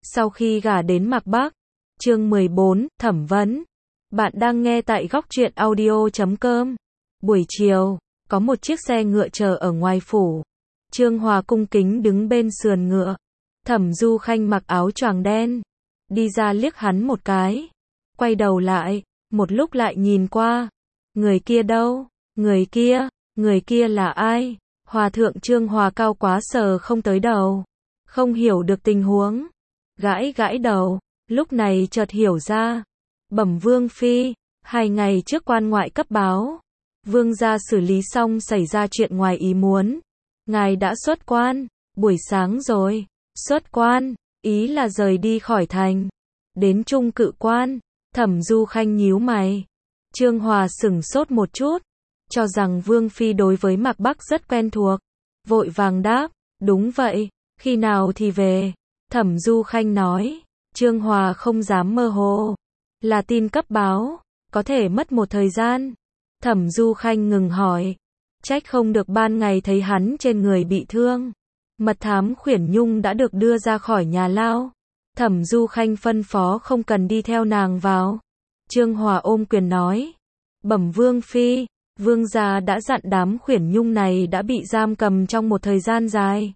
Sau khi gả đến Mạc Bắc. Chương 14, thẩm vấn. Bạn đang nghe tại góc truyện audio.com. Buổi chiều, có một chiếc xe ngựa chờ ở ngoài phủ. Trương Hòa cung kính đứng bên sườn ngựa. Thẩm Du Khanh mặc áo choàng đen, đi ra liếc hắn một cái, quay đầu lại, một lúc lại nhìn qua. Người kia đâu? Người kia là ai? Hòa thượng Trương Hòa cao quá sờ không tới đầu, không hiểu được tình huống, gãi gãi đầu, lúc này chợt hiểu ra. Bẩm Vương Phi, 2 ngày trước quan ngoại cấp báo, Vương gia xử lý xong xảy ra chuyện ngoài ý muốn. Ngài đã xuất quan, buổi sáng rồi. Xuất quan, ý là rời đi khỏi thành. Đến Trung Cự Quan. Thẩm Du Khanh nhíu mày. Trương Hòa sửng sốt một chút, cho rằng Vương Phi đối với Mạc Bắc rất quen thuộc. Vội vàng đáp, đúng vậy, khi nào thì về. Thẩm Du Khanh nói. Trương Hòa không dám mơ hồ. Là tin cấp báo, có thể mất một thời gian. Thẩm Du Khanh ngừng hỏi. Trách không được ban ngày thấy hắn trên người bị thương. Mật thám Khuyển Nhung đã được đưa ra khỏi nhà lao. Thẩm Du Khanh phân phó không cần đi theo nàng vào. Trương Hòa ôm quyền nói. Bẩm Vương Phi, Vương gia đã dặn đám Khuyển Nhung này đã bị giam cầm trong một thời gian dài.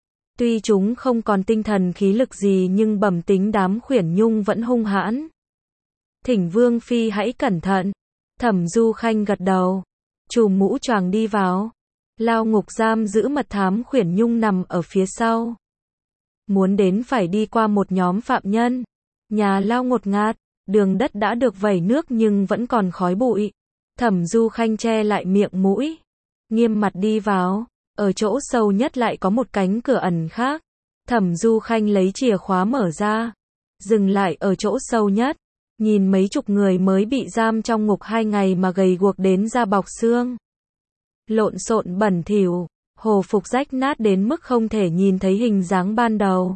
Tuy chúng không còn tinh thần khí lực gì nhưng bẩm tính đám Khuyển Nhung vẫn hung hãn. Thỉnh Vương Phi hãy cẩn thận. Thẩm Du Khanh gật đầu, trùm mũ choàng đi vào. Lao ngục giam giữ mật thám Khuyển Nhung nằm ở phía sau. Muốn đến phải đi qua một nhóm phạm nhân. Nhà lao ngột ngạt, đường đất đã được vẩy nước nhưng vẫn còn khói bụi. Thẩm Du Khanh che lại miệng mũi, nghiêm mặt đi vào. Ở chỗ sâu nhất lại có một cánh cửa ẩn khác. Thẩm Du Khanh lấy chìa khóa mở ra, dừng lại ở chỗ sâu nhất. Nhìn mấy chục người mới bị giam trong ngục 2 ngày mà gầy guộc đến da bọc xương. Lộn xộn bẩn thỉu, hồ phục rách nát đến mức không thể nhìn thấy hình dáng ban đầu.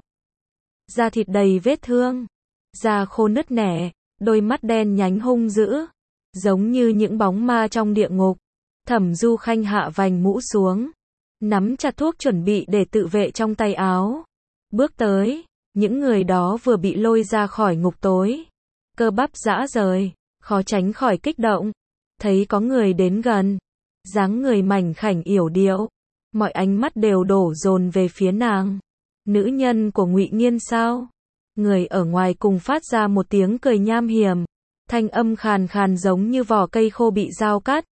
Da thịt đầy vết thương, da khô nứt nẻ, đôi mắt đen nhánh hung dữ, giống như những bóng ma trong địa ngục. Thẩm Du Khanh hạ vành mũ xuống, nắm chặt thuốc chuẩn bị để tự vệ trong tay áo. Bước tới, những người đó vừa bị lôi ra khỏi ngục tối. Cơ bắp rã rời, khó tránh khỏi kích động. Thấy có người đến gần, dáng người mảnh khảnh yểu điệu, mọi ánh mắt đều đổ dồn về phía nàng. Nữ nhân của Ngụy Nghiên sao? Người ở ngoài cùng phát ra một tiếng cười nham hiểm, thanh âm khàn khàn giống như vỏ cây khô bị dao cắt.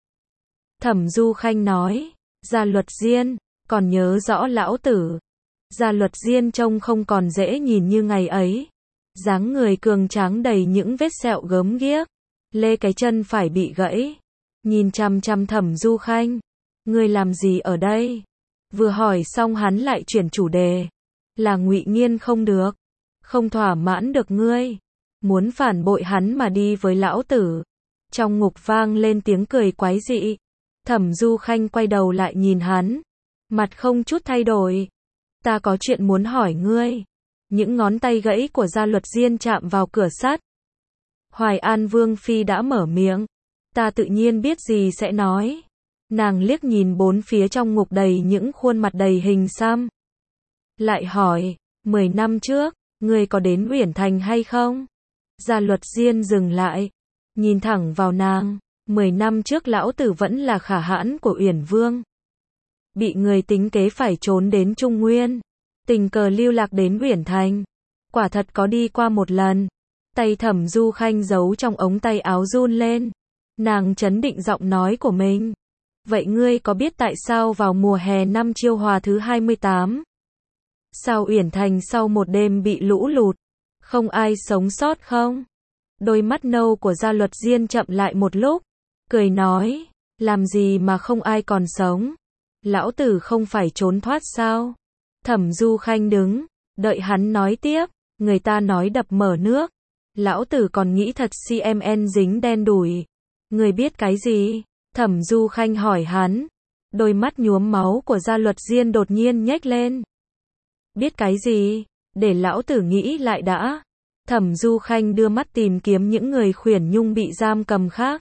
Thẩm Du Khanh nói, Gia Luật Diên, còn nhớ rõ lão tử. Gia Luật Diên trông không còn dễ nhìn như ngày ấy. Dáng người cường tráng đầy những vết sẹo gớm ghiếc, lê cái chân phải bị gãy. Nhìn chằm chằm Thẩm Du Khanh. Ngươi làm gì ở đây? Vừa hỏi xong hắn lại chuyển chủ đề. Là Ngụy Nghiên không được. Không thỏa mãn được ngươi. Muốn phản bội hắn mà đi với lão tử. Trong ngục vang lên tiếng cười quái dị. Thẩm Du Khanh quay đầu lại nhìn hắn. Mặt không chút thay đổi. Ta có chuyện muốn hỏi ngươi. Những ngón tay gãy của Gia Luật Diên chạm vào cửa sắt. Hoài An Vương Phi đã mở miệng. Ta tự nhiên biết gì sẽ nói. Nàng liếc nhìn bốn phía trong ngục đầy những khuôn mặt đầy hình xăm. Lại hỏi, 10 năm trước, ngươi có đến Uyển Thành hay không? Gia Luật Diên dừng lại, nhìn thẳng vào nàng. 10 năm trước lão tử vẫn là khả hãn của Uyển Vương. Bị người tính kế phải trốn đến Trung Nguyên. Tình cờ lưu lạc đến Uyển Thành. Quả thật có đi qua một lần. Tay Thẩm Du Khanh giấu trong ống tay áo run lên. Nàng trấn định giọng nói của mình. Vậy ngươi có biết tại sao vào mùa hè năm Chiêu Hòa thứ 28? Sao Uyển Thành sau một đêm bị lũ lụt, không ai sống sót không? Đôi mắt nâu của Gia Luật Diên chậm lại một lúc, cười nói, làm gì mà không ai còn sống? Lão tử không phải trốn thoát sao? Thẩm Du Khanh đứng, đợi hắn nói tiếp, người ta nói đập mở nước. Lão tử còn nghĩ thật CMN dính đen đủi. Người biết cái gì? Thẩm Du Khanh hỏi hắn. Đôi mắt nhuốm máu của Gia Luật Diên đột nhiên nhếch lên. Biết cái gì? Để lão tử nghĩ lại đã. Thẩm Du Khanh đưa mắt tìm kiếm những người Khuyển Nhung bị giam cầm khác.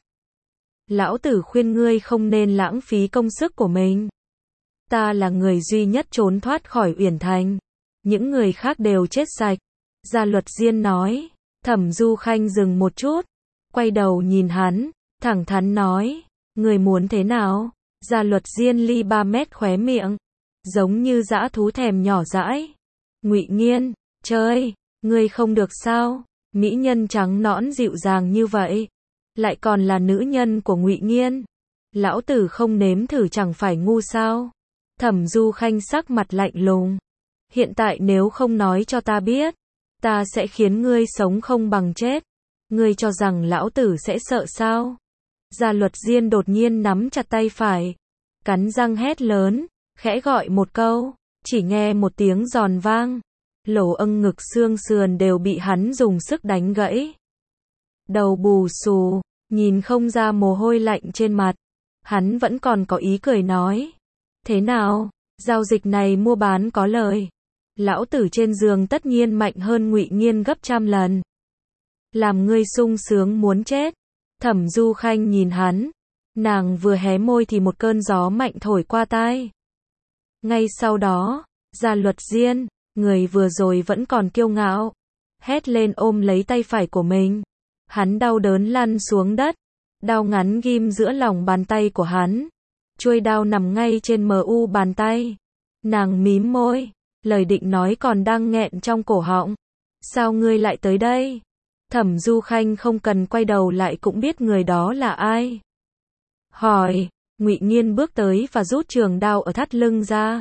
Lão tử khuyên ngươi không nên lãng phí công sức của mình. Ta là người duy nhất trốn thoát khỏi Uyển Thành. Những người khác đều chết sạch. Gia Luật Diên nói. Thẩm Du Khanh dừng một chút, quay đầu nhìn hắn, thẳng thắn nói, người muốn thế nào? Gia Luật Diên ly 3 mét khóe miệng, giống như dã thú thèm nhỏ dãi. Ngụy Nghiên, chơi, ngươi không được sao? Mỹ nhân trắng nõn dịu dàng như vậy, lại còn là nữ nhân của Ngụy Nghiên. Lão tử không nếm thử chẳng phải ngu sao? Thẩm Du Khanh sắc mặt lạnh lùng. Hiện tại nếu không nói cho ta biết, ta sẽ khiến ngươi sống không bằng chết. Ngươi cho rằng lão tử sẽ sợ sao? Gia Luật Diên đột nhiên nắm chặt tay phải, cắn răng hét lớn, khẽ gọi một câu, chỉ nghe một tiếng giòn vang, lỗ âng ngực xương sườn đều bị hắn dùng sức đánh gãy. Đầu bù xù, nhìn không ra mồ hôi lạnh trên mặt, hắn vẫn còn có ý cười nói, thế nào, giao dịch này mua bán có lời. Lão tử trên giường tất nhiên mạnh hơn Ngụy Nghiên gấp trăm lần. Làm ngươi sung sướng muốn chết. Thẩm Du Khanh nhìn hắn, nàng vừa hé môi thì một cơn gió mạnh thổi qua tai. Ngay sau đó, Gia Luật Diên, người vừa rồi vẫn còn kiêu ngạo, hét lên ôm lấy tay phải của mình. Hắn đau đớn lăn xuống đất, đao ngắn ghim giữa lòng bàn tay của hắn. Chuôi đao nằm ngay trên mu bàn tay. Nàng mím môi, lời định nói còn đang nghẹn trong cổ họng. Sao ngươi lại tới đây? Thẩm Du Khanh không cần quay đầu lại cũng biết người đó là ai. Hỏi, Ngụy Nghiên bước tới và rút trường đao ở thắt lưng ra.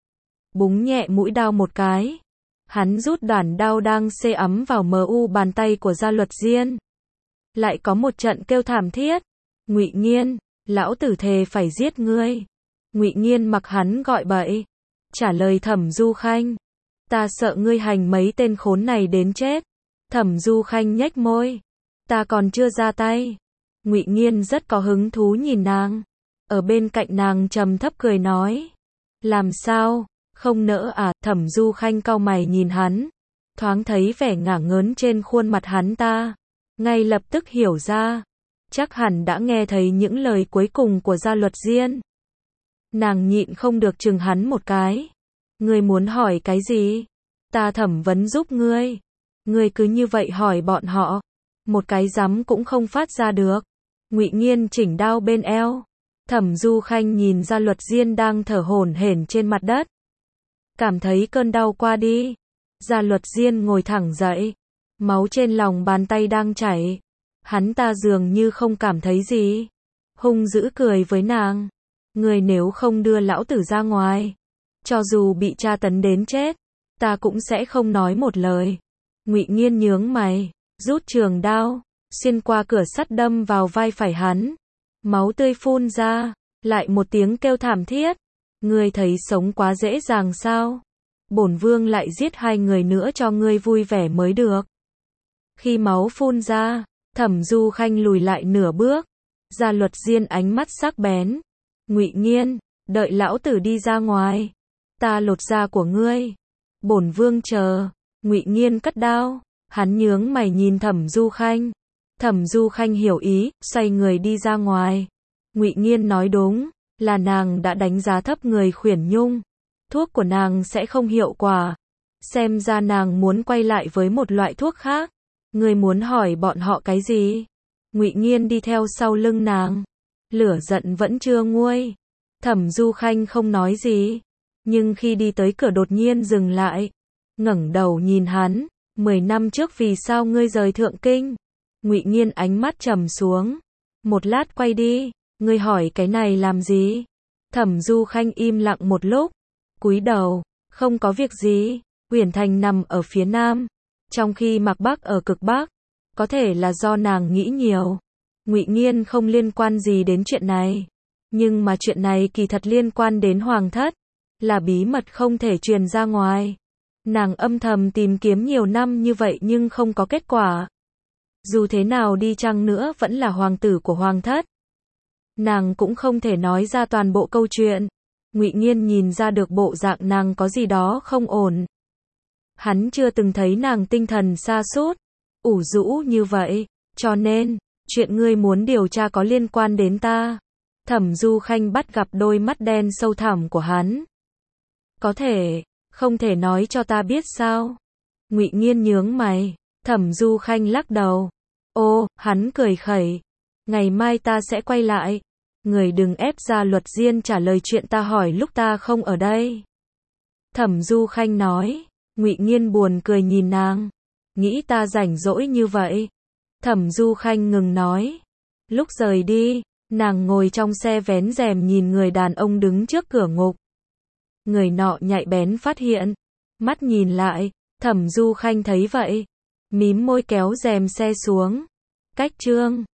Búng nhẹ mũi đao một cái. Hắn rút đoạn đao đang xê ấm vào mu bàn tay của Gia Luật Diên. Lại có một trận kêu thảm thiết. Ngụy Nghiên, lão tử thề phải giết ngươi. Ngụy Nghiên mặc hắn gọi bậy. Trả lời Thẩm Du Khanh. Ta sợ ngươi hành mấy tên khốn này đến chết. Thẩm Du Khanh nhếch môi. Ta còn chưa ra tay. Ngụy Nghiên rất có hứng thú nhìn nàng. Ở bên cạnh nàng trầm thấp cười nói. Làm sao? Không nỡ à? Thẩm Du Khanh cau mày nhìn hắn. Thoáng thấy vẻ ngả ngớn trên khuôn mặt hắn ta. Ngay lập tức hiểu ra. Chắc hẳn đã nghe thấy những lời cuối cùng của Gia Luật Diên. Nàng nhịn không được chừng hắn một cái. Ngươi muốn hỏi cái gì? Ta thẩm vấn giúp ngươi. Ngươi cứ như vậy hỏi bọn họ, một cái rắm cũng không phát ra được. Ngụy Nghiên chỉnh đao bên eo. Thẩm Du Khanh nhìn Gia Luật Diên đang thở hổn hển trên mặt đất, cảm thấy cơn đau qua đi. Gia Luật Diên ngồi thẳng dậy, máu trên lòng bàn tay đang chảy. Hắn ta dường như không cảm thấy gì, hung dữ cười với nàng. Ngươi nếu không đưa lão tử ra ngoài, cho dù bị tra tấn đến chết, ta cũng sẽ không nói một lời. Ngụy Nghiên nhướng mày, rút trường đao, xuyên qua cửa sắt đâm vào vai phải hắn. Máu tươi phun ra, lại một tiếng kêu thảm thiết. Ngươi thấy sống quá dễ dàng sao? Bổn vương lại giết 2 người nữa cho ngươi vui vẻ mới được. Khi máu phun ra, Thẩm Du Khanh lùi lại nửa bước. Gia Luật Diên ánh mắt sắc bén. Ngụy Nghiên, đợi lão tử đi ra ngoài, ta lột da của ngươi. Bổn vương chờ. Ngụy Nghiên cất đao, hắn nhướng mày nhìn Thẩm Du Khanh. Thẩm Du Khanh hiểu ý, xoay người đi ra ngoài. Ngụy Nghiên nói đúng, là nàng đã đánh giá thấp người khuyển nhung. Thuốc của nàng sẽ không hiệu quả. Xem ra nàng muốn quay lại với một loại thuốc khác. Ngươi muốn hỏi bọn họ cái gì? Ngụy Nghiên đi theo sau lưng nàng. Lửa giận vẫn chưa nguôi. Thẩm Du Khanh không nói gì, nhưng khi đi tới cửa đột nhiên dừng lại, ngẩng đầu nhìn hắn. 10 năm trước vì sao ngươi rời Thượng Kinh? Ngụy Nghiên ánh mắt trầm xuống. Một lát quay đi, ngươi hỏi cái này làm gì? Thẩm Du Khanh im lặng một lúc, cúi đầu, không có việc gì. Uyển Thành nằm ở phía nam, trong khi Mạc Bắc ở cực bắc. Có thể là do nàng nghĩ nhiều. Ngụy Nghiên không liên quan gì đến chuyện này, nhưng mà chuyện này kỳ thật liên quan đến Hoàng thất, là bí mật không thể truyền ra ngoài. Nàng âm thầm tìm kiếm nhiều năm như vậy nhưng không có kết quả. Dù thế nào đi chăng nữa vẫn là hoàng tử của Hoàng thất. Nàng cũng không thể nói ra toàn bộ câu chuyện. Ngụy Nghiên nhìn ra được bộ dạng nàng có gì đó không ổn. Hắn chưa từng thấy nàng tinh thần sa sút, ủ rũ như vậy, cho nên, chuyện ngươi muốn điều tra có liên quan đến ta. Thẩm Du Khanh bắt gặp đôi mắt đen sâu thẳm của hắn. Có thể, không thể nói cho ta biết sao? Ngụy Nghiên nhướng mày, Thẩm Du Khanh lắc đầu. Ô, hắn cười khẩy. Ngày mai ta sẽ quay lại. Người đừng ép Gia Luật Diên trả lời chuyện ta hỏi lúc ta không ở đây. Thẩm Du Khanh nói. Ngụy Nghiên buồn cười nhìn nàng. Nghĩ ta rảnh rỗi như vậy. Thẩm Du Khanh ngừng nói. Lúc rời đi, nàng ngồi trong xe vén rèm nhìn người đàn ông đứng trước cửa ngục. Người nọ nhạy bén phát hiện. Mắt nhìn lại, Thẩm Du Khanh thấy vậy. Mím môi kéo rèm xe xuống. Cách chương